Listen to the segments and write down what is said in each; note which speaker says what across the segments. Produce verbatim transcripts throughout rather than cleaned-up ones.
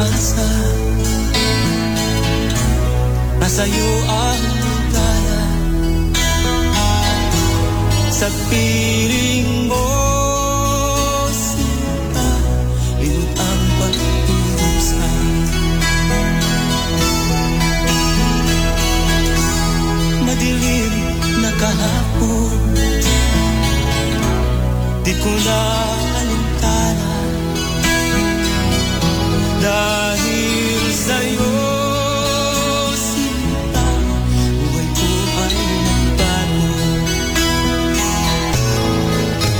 Speaker 1: pag-asa. Nasa'yo ang ligaya. Sa piling mo, sinta, limot ang pag-iusa. Madilim na kahapon, di ko na alintana. Dahil sa'yo, sinta, buhay ko ay nagbago.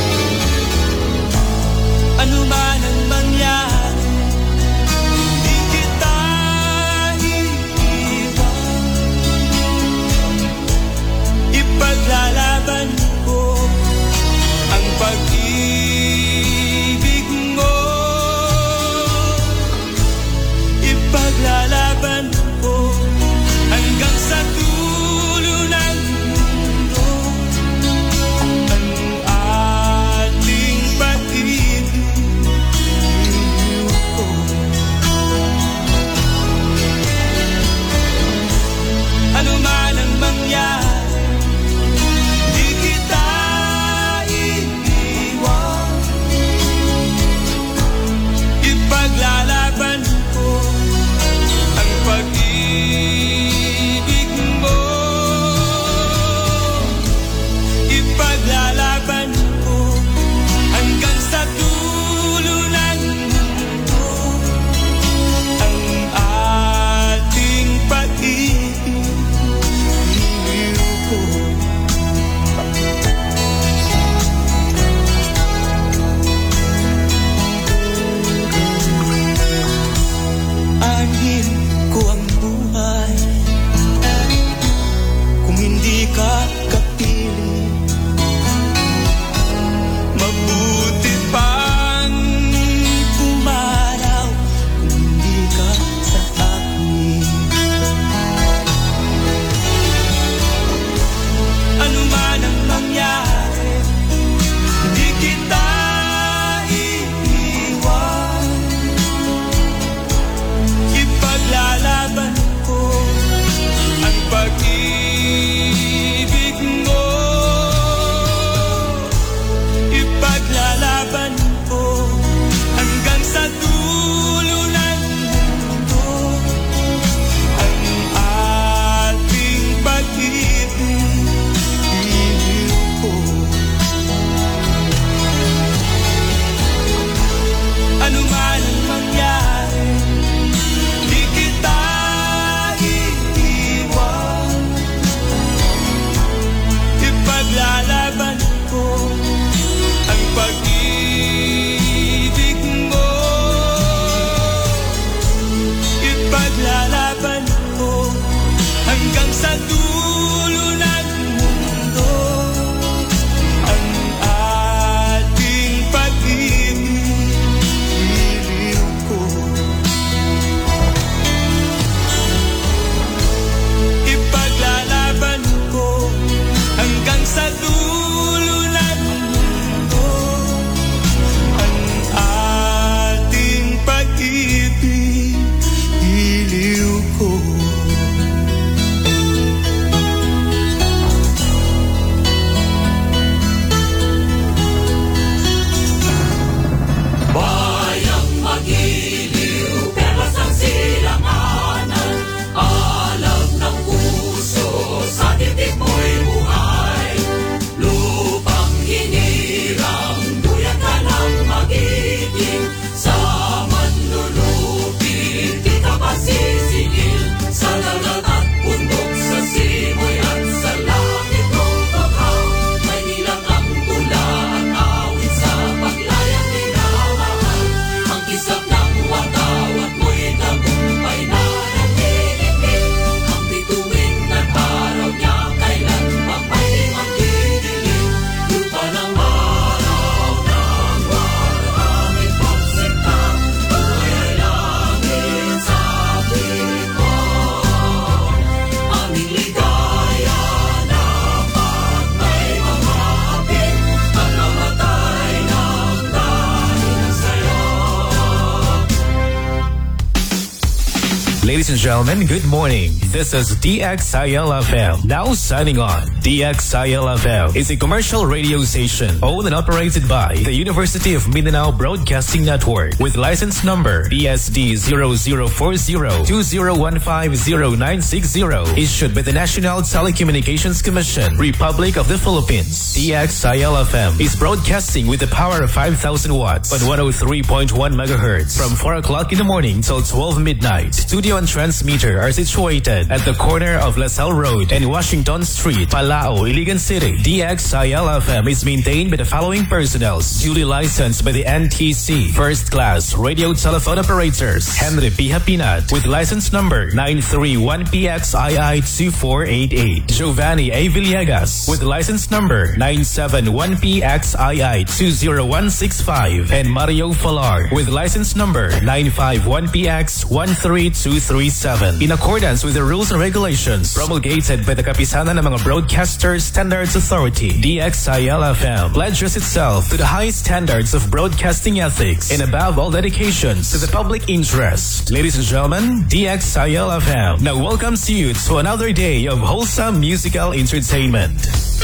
Speaker 2: Ladies and gentlemen, good morning. This is D X I L F M. Now signing on. D X I L F M is a commercial radio station owned and operated by the University of Mindanao Broadcasting Network with license number B S D zero zero four zero two zero one five zero nine six zero, issued by the National Telecommunications Commission, Republic of the Philippines. D X I L F M is broadcasting with the power of five thousand watts on one oh three point one megahertz from four o'clock in the morning till twelve midnight. Studio and transmitter are situated at the corner of LaSalle Road and Washington Street, Palao, Iligan City. D X I L F M is maintained by the following personnel, duly licensed by the N T C. First class radio telephone operators, Henry P. Hapinat with license number nine three one P X I I two four eight eight. Giovanni A. Villegas with license number nine seven one P X I I two zero one six five. And Mario Falar with license number nine five one P X one three two three seven. In accordance with the rules and regulations promulgated by the Kapisanan ng mga Broadcasters Standards Authority, D X I L F M pledges itself to the highest standards of broadcasting ethics and above all dedications to the public interest. Ladies and gentlemen, D X I L F M now welcomes you to another day of wholesome musical entertainment.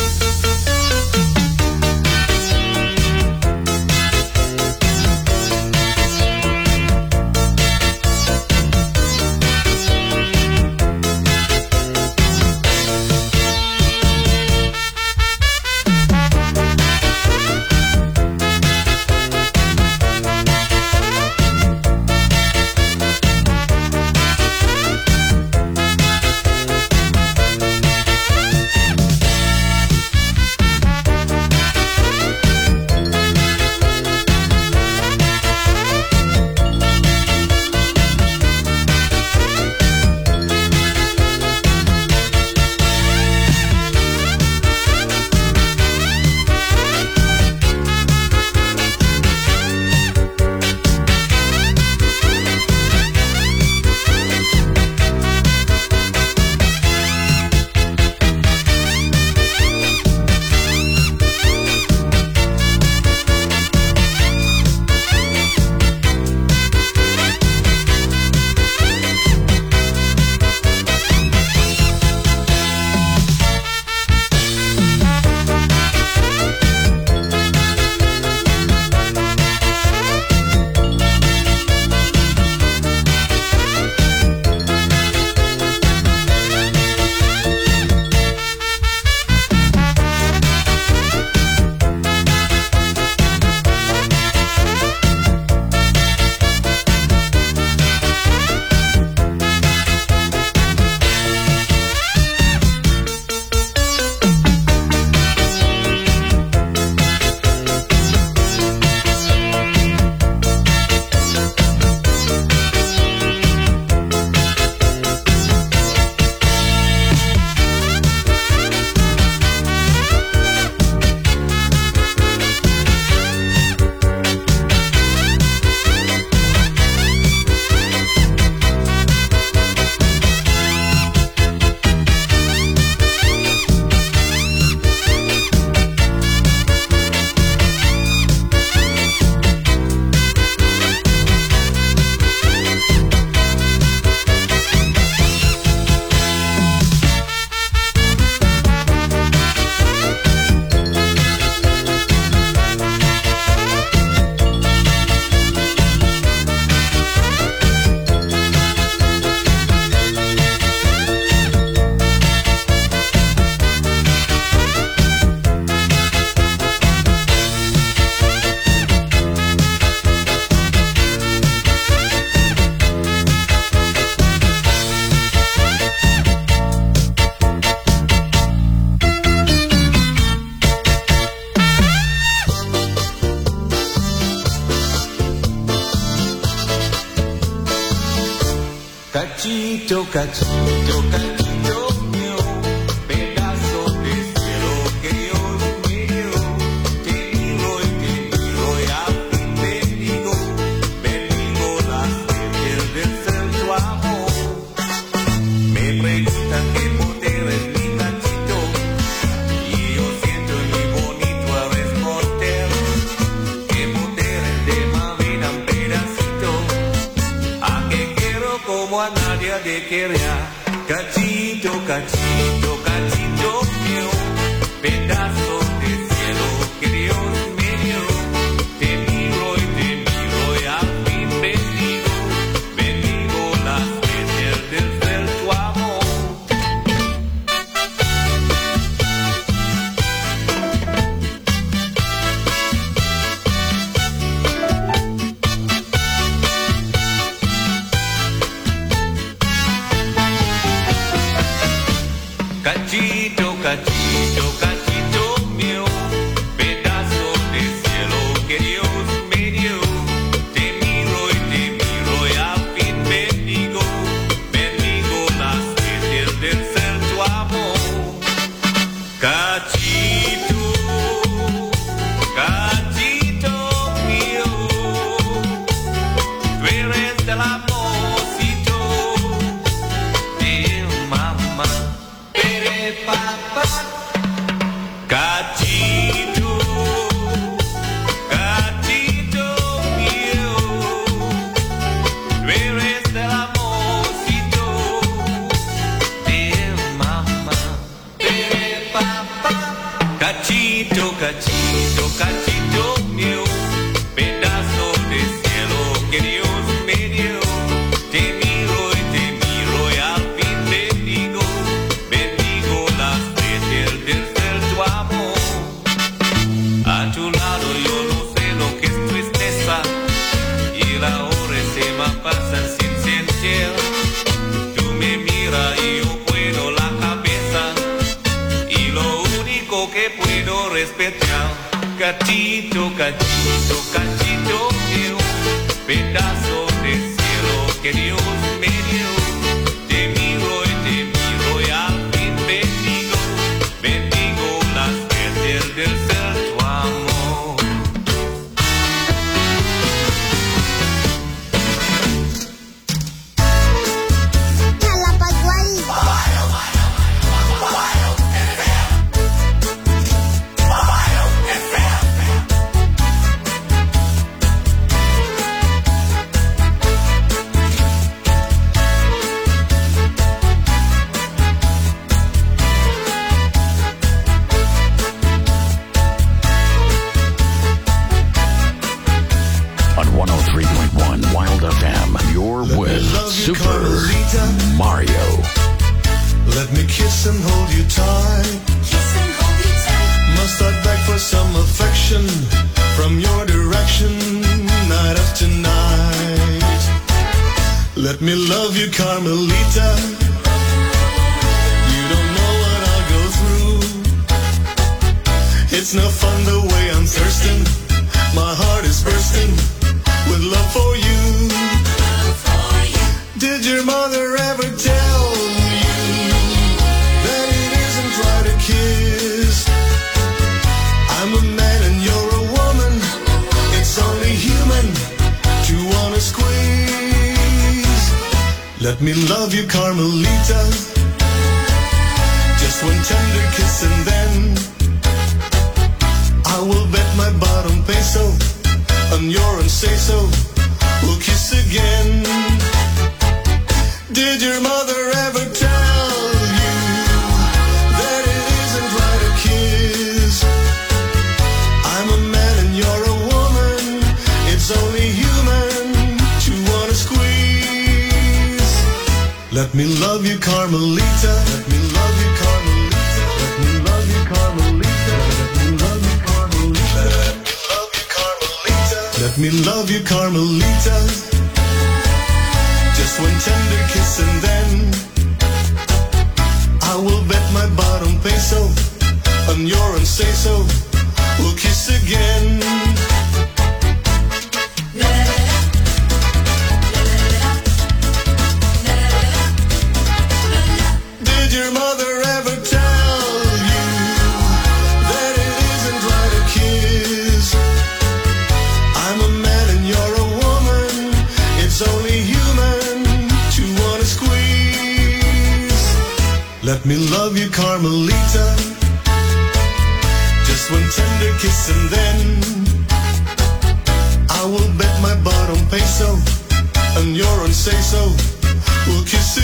Speaker 1: Cachito, cachito, cachito mío, pedazo de cielo que Dios me dio. Te digo y te digo y a ti te digo, bendigo las leyes del santo amor. Me preguntan qué poder es mi cachito, y yo siento en mi bonito a responder, qué poder es de Mavina un pedacito, a que quiero como a nadie. María de querer, cachito, cachito, cachito mío, pedazo de cielo que Dios me dio. Te miro y te miro y al fin bendigo, bendigo las veces del ser tu amor. Cachito, cachito, cachito mío, pedazo de cielo que Dios me dio. Te miro y te miro y al fin bendigo, bendigo las veces del ser tu amor. Cachito, cachito mío, tú eres del amorcito de mamá. Papá, cachito, cachito mío, tú eres del amorcito de mamá, de papá. Cachito, cachito, cachito mío, pedazo de cielo que Dios me dio. Te miro y te miro y al fin bendigo, bendigo las veces del ser tu amor. A tu lado yo no sé lo que es tristeza y la hora se me pasa sin sentir. Tú me miras y yo puedo la cabeza y lo único que puedo respetar. Cachito, cachito, cachito mío, pedazo de cielo que Dios me dio. Te miro y te miro y al fin bendigo, bendigo las veces del ser tu amor.
Speaker 3: On one oh three point one Wild F M, you're with Super Mario.
Speaker 4: Let me kiss and hold you tight.
Speaker 5: Kiss and hold you tight.
Speaker 4: Must I beg for some affection from your direction, night after night? Let me love you, Carmelita. You don't know what I go through. It's no fun the way I'm thirsting. My heart is bursting with love for you.
Speaker 5: Love for you.
Speaker 4: Did your mother ever tell you that it isn't right to kiss? I'm a man and you're a woman. It's only human to wanna squeeze. Let me love you, Carmelita. Just one tender kiss and then I will bet my bottom peso on your and say so. We'll kiss again. Did your mother ever tell you that it isn't right to kiss? I'm a man and you're a woman. It's only human to wanna squeeze. Let me love you, Carmelita. Let me love you, Carmelita. Let me love you, Carmelita. Let me love you, Carmelita. Let me love you, Carmelita. Just one tender kiss and then I will bet my bottom peso on your and say so. We'll kiss again. Did your mother ever tell you that it isn't right to kiss? I'm a man and you're a woman. It's only human to wanna squeeze. Let me love you, Carmelita. Just one tender kiss and then I will bet my bottom peso on your and say so. We'll kiss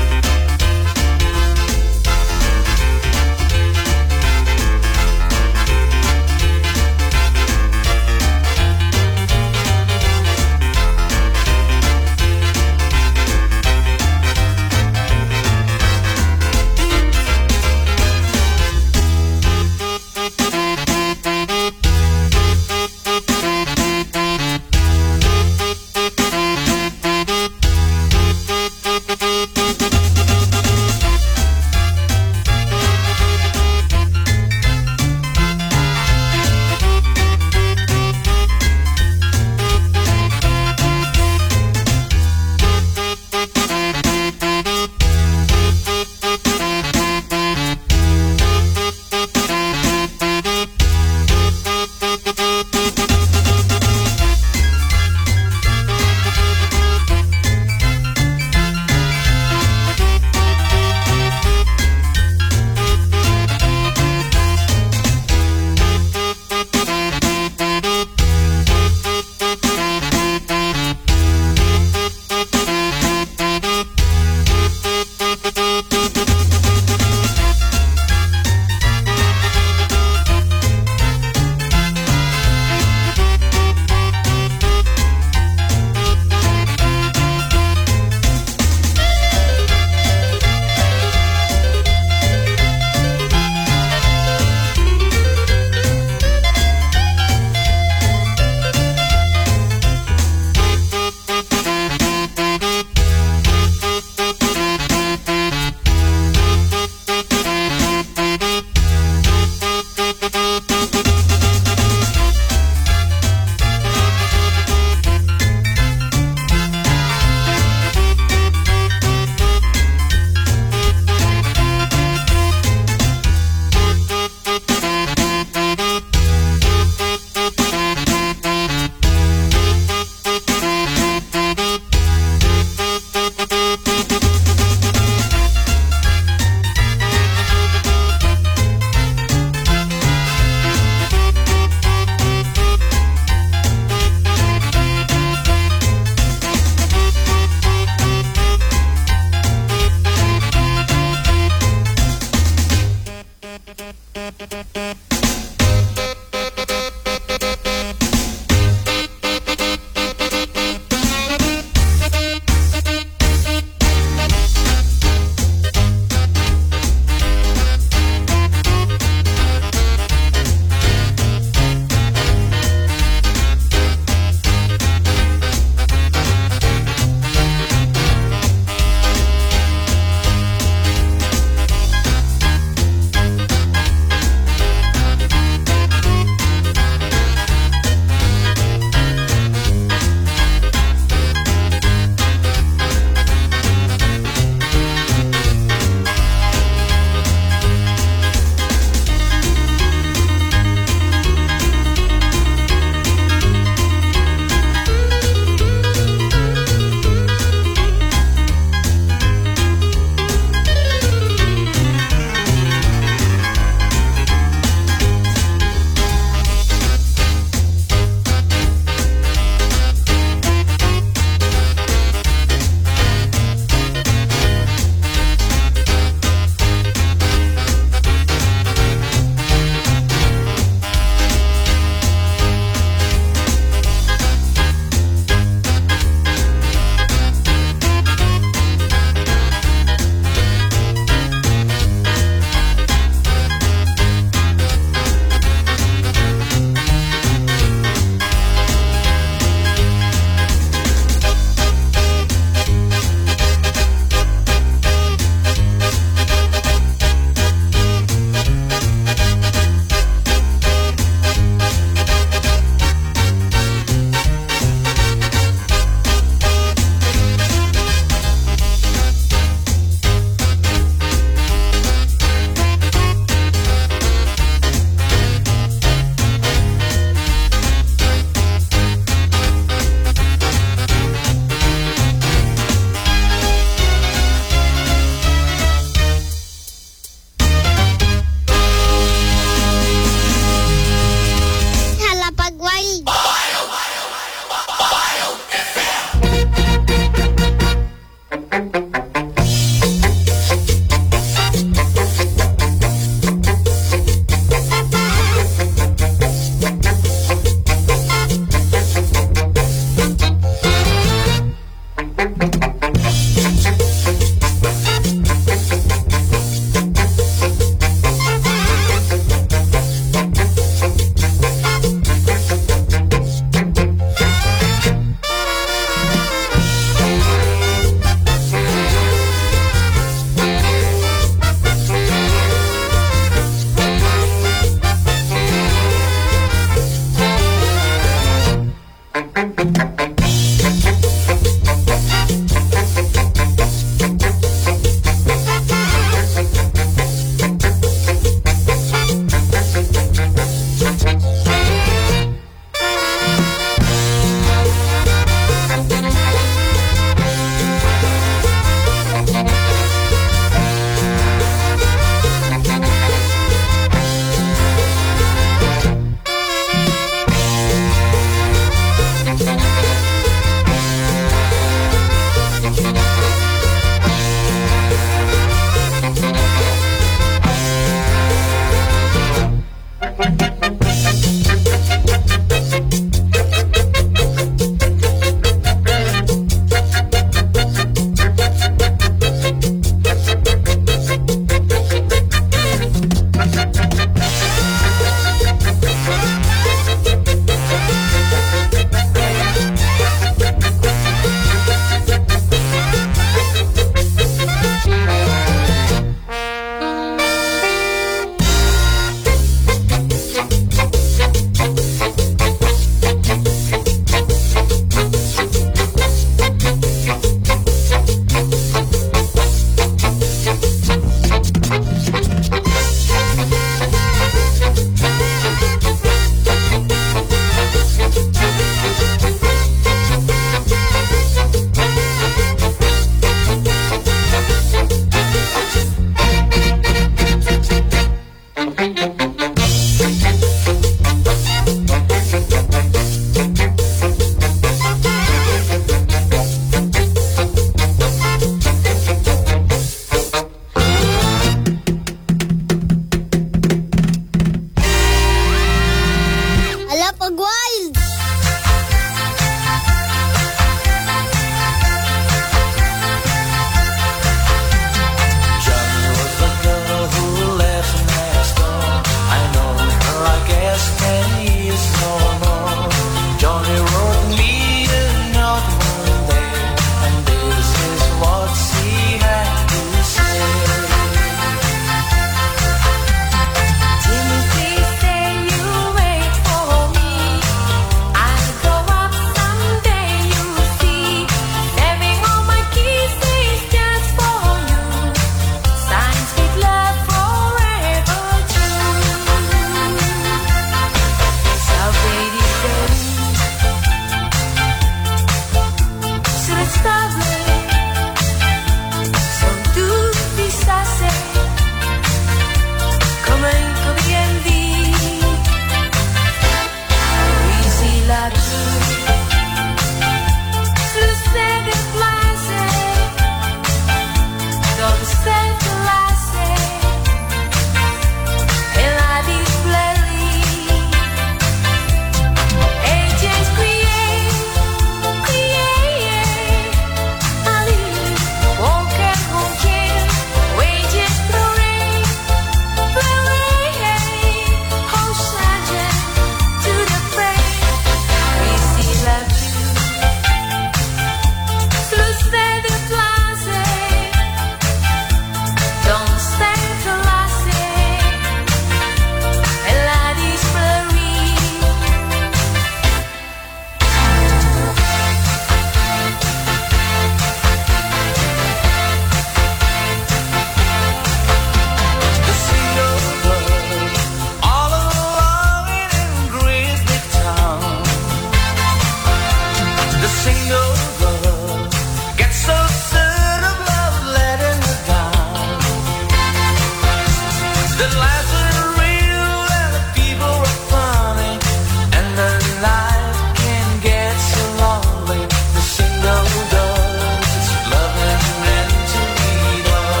Speaker 1: The lights are real and the people are funny, and the life can get so lonely. The single does its loving and to lead on.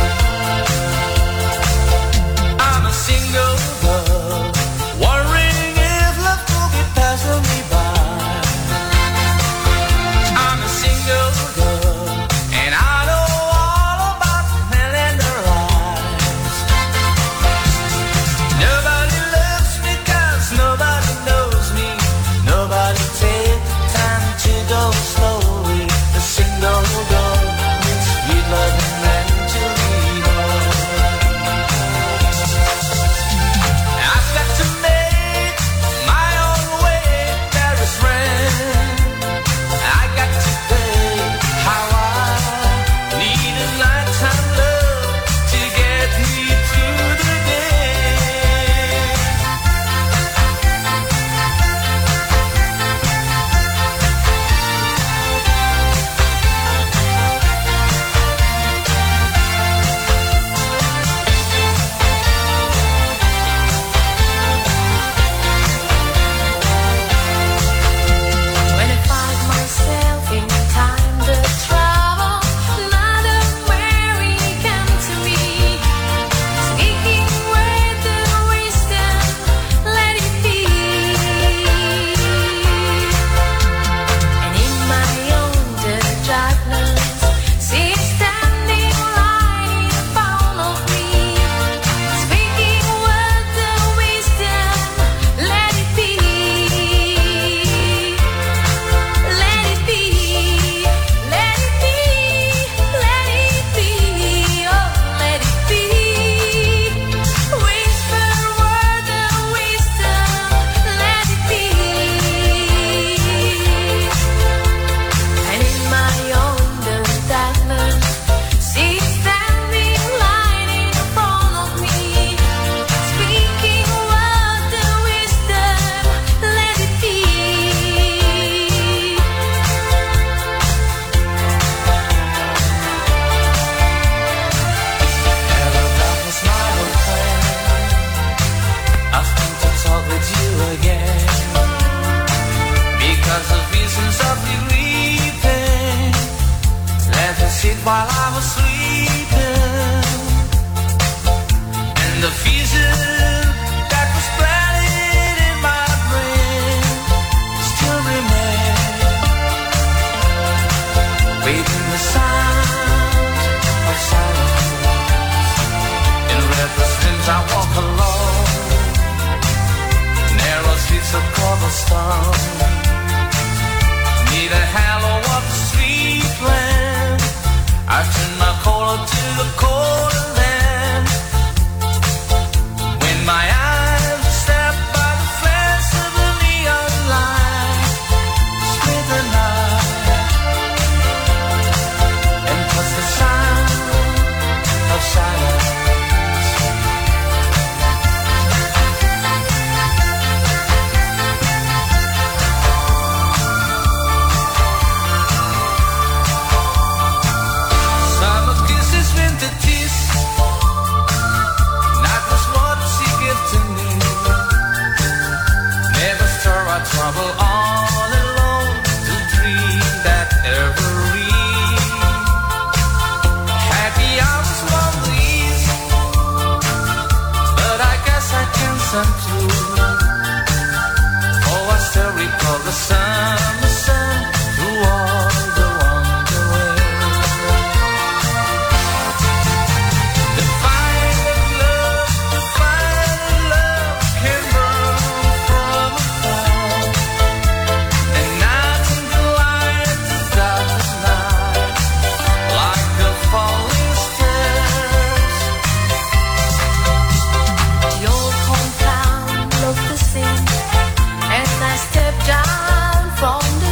Speaker 1: I'm a single girl, wondering if love could be passing me by. I'm a single girl, and I know all about men and their eyes. Nobody loves me 'cause nobody knows me. Nobody take the time to go slowly. The single girl needs sweet loving and to lead on. I've got to make my own way, Paris friend. I got to pay how I need a nighttime love to get me through the day.
Speaker 5: When I find myself in time to travel, another Mary came to me, speaking words of wisdom, let it be. And in my own darkness, she's standing right in front of me, speaking words of wisdom, let it be. Let it be, let it be, let it be, oh, let it be. Whisper word of wisdom, let it be. And in my own darkness, she's standing right in front of me, speaking word of wisdom, let it be.
Speaker 1: Hello, darkness, my old friend. I've come to talk with you again, because the visions of you weeping let us sit while I was sleeping, and the vision that was planted in my brain still remains, waiting the sound of silence. In restless dreams I walk alone, narrow streets of cobblestone, near the halo of the street lamp. I turn my collar to the cold land, when my eyes are stabbed by the flash of the neon light, split the night, and plus the sound of silence. Summer kisses, winter tears, night was what she gave to me. Never stir our trouble all alone to dream that ever real. Happy hours won't leave, but I guess I can some too. Oh, I still recall the summer sun through all the wonder ways. The fire of love, the fire of love can burn from afar, and nothing can light the darkest night like the falling stars.
Speaker 5: The old hometown looked the same as I stepped down from the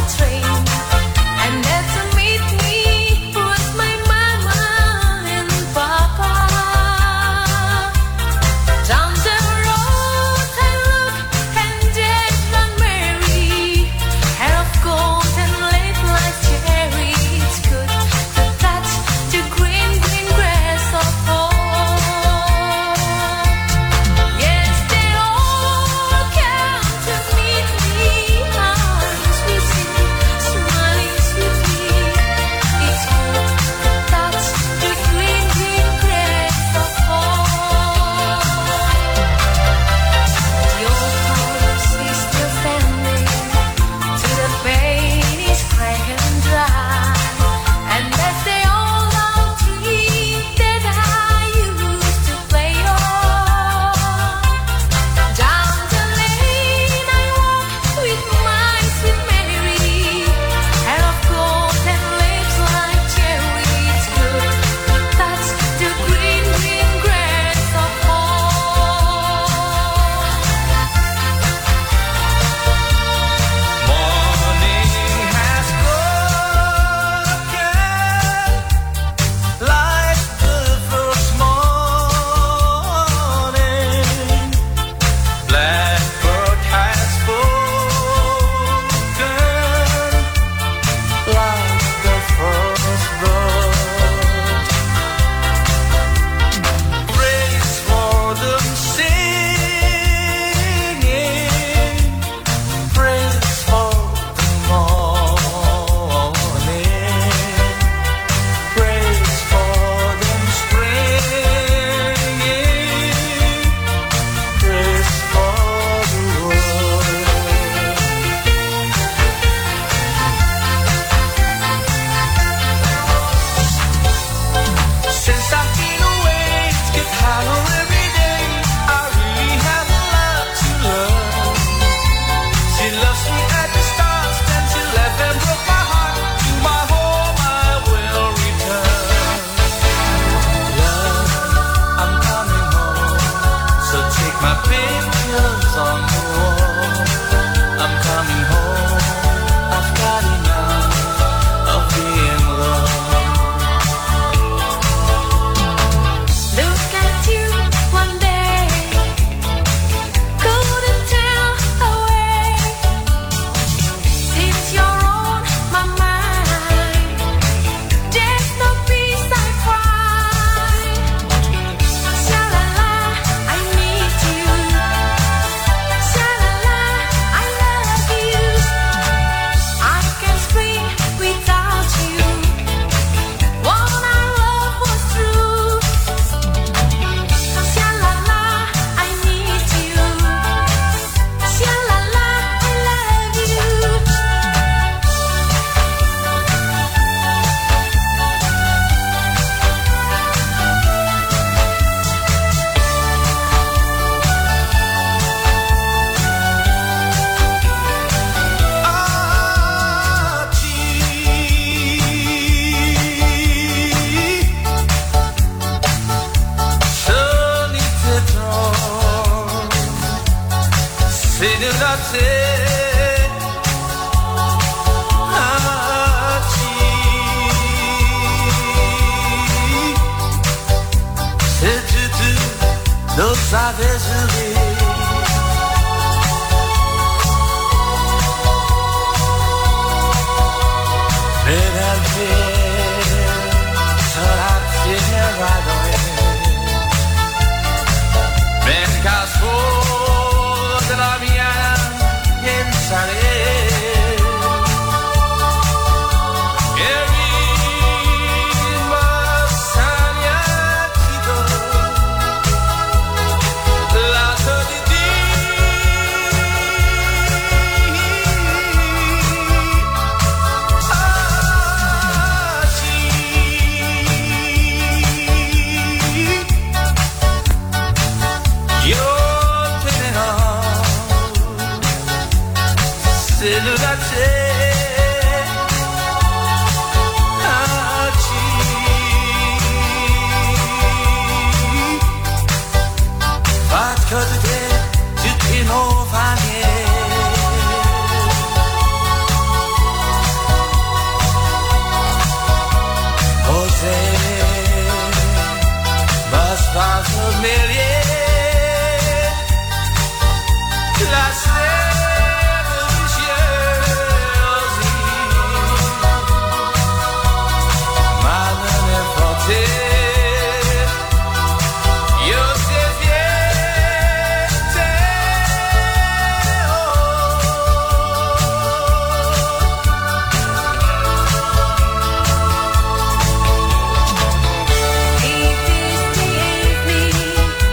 Speaker 1: My pictures on the wall. I'm coming home. I've got enough of being loved.
Speaker 5: Look at you one day, couldn't tell a way. Since you're on my mind, there's no peace I find. Sha-la-la, I need you. Sha-la-la, I love you. I can't speak without you. What our love was true. Sha-la-la, I need you. Sha-la-la, I love you.
Speaker 1: Lo sabes bien. Veramente sarà generato. Venga solo della mia pensare. E rimasta nientito. La It is the evening.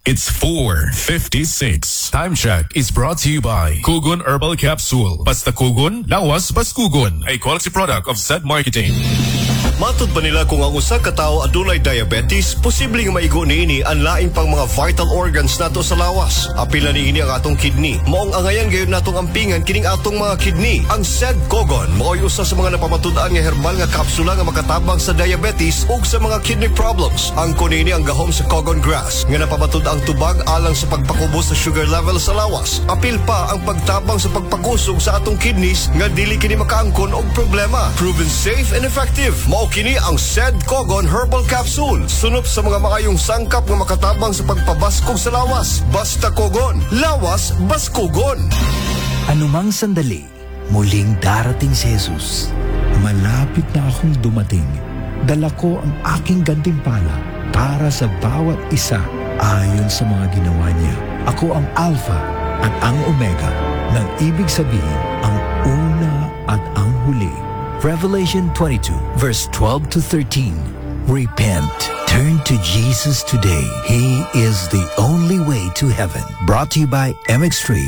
Speaker 2: It's four fifty-six. Time check is brought to you by Kugon Herbal Capsule. Basta Kugon, lawas bas Kugon. A quality product of Z Marketing.
Speaker 6: Matud ba nila kung ang usa ka tawo adunay diabetes, posibleng maigo niini ang laing pang mga vital organs nato sa lawas. Apila niini ang atong kidney. Maong angayan gayon natong ampingan kining atong mga kidney. Ang Z Kogon mao'y usa sa mga napamatud-an nga herbal nga kapsula nga makatabang sa diabetes ug sa mga kidney problems. Ang kunini ang gahom sa Kogon grass nga napamatud ang tubag alang sa pagpakubos sa sugar level sa lawas. Apil pa ang pagtabang sa pagpakusog sa atong kidneys nga dili kini makaangkon og problema. Proven safe and effective. Mao kini ang Z Kogon Herbal Capsule. Sunop sa mga makayong sangkap nga makatabang sa pagpabaskog sa lawas. Basta Kogon. Lawas, baskogon.
Speaker 7: Anumang sandali, muling darating si Jesus.
Speaker 8: Malapit na akong dumating. Dala ko ang aking gantimpala para sa bawat isa ayon sa mga ginawa niya. Ako ang Alpha at ang Omega, nang ibig sabihin ang una at ang huli.
Speaker 7: Revelation twenty-two, verse twelve to thirteen. Repent. Turn to Jesus today. He is the only way to heaven. Brought to you by M X three.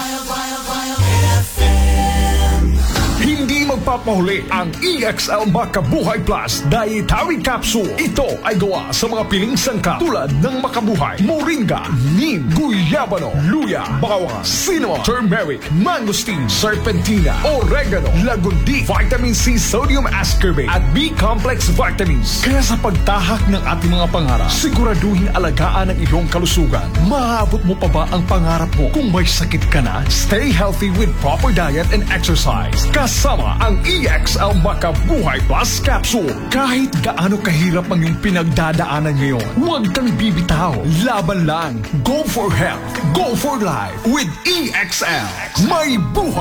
Speaker 8: Hindi magpapahuli ang E X L Makabuhay Plus Dietary Capsule. Ito ay gawa sa mga piling sangkap tulad ng Makabuhay, Moringa, Neem, Guyabano, Luya, Bawang, Cinnamon, Turmeric, Mangosteen, Serpentina, Oregano, Lagundi, Vitamin C, Sodium Ascorbate at B-complex vitamins. Kaya sa pagtahak ng ating mga pangarap, siguraduhin alagaan ang iyong kalusugan. Maabot mo pa ba ang pangarap mo? Kung may sakit ka na, stay healthy with proper diet and exercise. Kasama ang E X L Makabuhay Plus Capsule. Kahit gaano kahirap ang iyong pinagdadaanan ngayon, huwag kang bibitaw. Laban lang. Go for health. Go for life with E X L. May buhay.